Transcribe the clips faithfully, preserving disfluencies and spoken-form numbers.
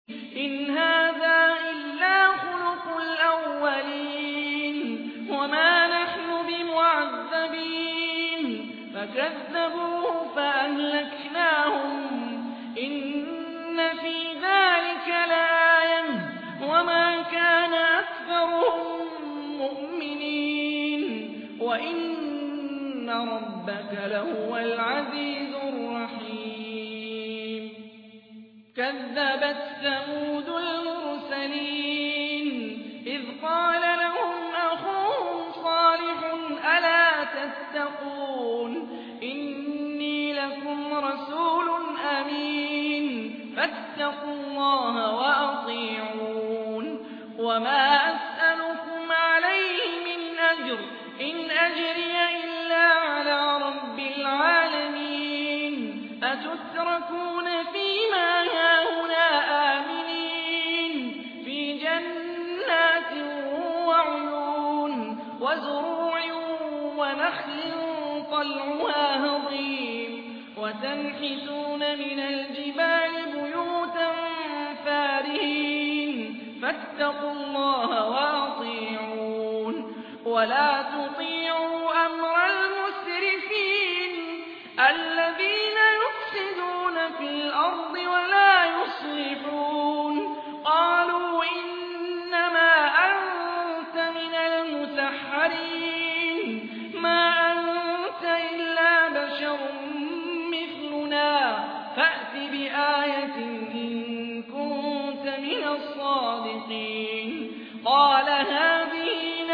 إِنْ هَٰذَا إِلَّا خُلُقُ الْأَوَّلِينَ وَمَا نَحْنُ بِمُعَذَّبِينَ فَكَذَّبُوهُ فَأَهْلَكْنَاهُمْ ۗ إِنَّ فِي ذَٰلِكَ لَآيَةً وَمَا كَانَ أَكْثَرُهُم مُّؤْمِنِينَ وَإِنَّ رَبَّكَ لَهُوَ الْعَزِيزُ الرَّحِيمُ كَذَّبَتْ ثَمُودُ الْمُرْسَلِينَ إِذْ قَالَ لَهُمْ أَخُوهُمْ صَالِحٌ أَلَا تَتَّقُونَ إِنِّي لَكُمْ رَسُولٌ أَمِينٌ فَاتَّقُوا اللَّهَ وَأَطِيعُونِ وَمَا أَسْأَلُكُمْ عَلَيْهِ مِنْ أَجْرٍ إِنْ أَجْرِيَ إِلَّا عَلَىٰ رَبِّ الْعَالَمِينَ أَتُتْرَكُونَ فِيمَا هَاهُنَا آمِنِينَ فِي جَنَّاتٍ وَعُيُونٍ وَزُرُوعٍ وَنَخْلٍ طَلْعُهَا هَضِيمٌ وَتَنْحِتُونَ مِنَ الْجِبَالِ بُيُوتًا فَارِهِينَ فَاتَّقُوا اللَّهَ وَأَطِيعُونِ وَلَا تُطِيعُوا أَمْرَ الْمُسْرِفِينَ الَّذِينَ يُفْسِدُونَ فِي الْأَرْضِ وَلَا يُصْلِحُونَ قَالُوا إِنَّمَا أَنتَ مِنَ الْمُسَحَّرِينَ مَا أَنتَ إِلَّا بَشَرٌ مِّثْلُنَا فَأْتِ بِآيَةٍ إِن كُنتَ مِنَ الصَّادِقِينَ قَالَ هَٰذِهِ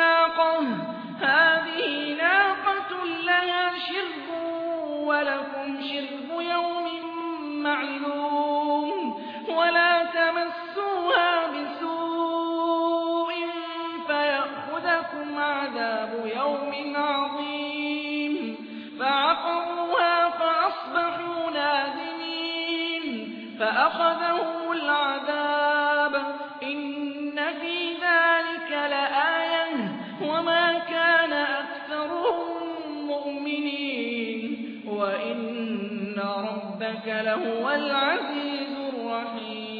نَاقَةٌ لَّهَا شِرْبٌ وَلَكُمْ شِرْبُ يَوْمٍ مَّعْلُومٍ وَلَا تَمَسُّوهَا بِسُوءٍ فَيَأْخُذَكُمْ عَذَابُ يَوْمٍ عَظِيمٍ فَعَقَرُوهَا فَأَصْبَحُوا نَادِمِينَ فَأَخَذَهُمُ الْعَذَابُ إِنَّ فِي ذَٰلِكَ لَآيَةً وَمَا كَانَ أَكْثَرُهُم مُّؤْمِنِينَ وَإِنَّ رَبَّكَ لَهُوَ الْعَزِيزُ الرَّحِيمُ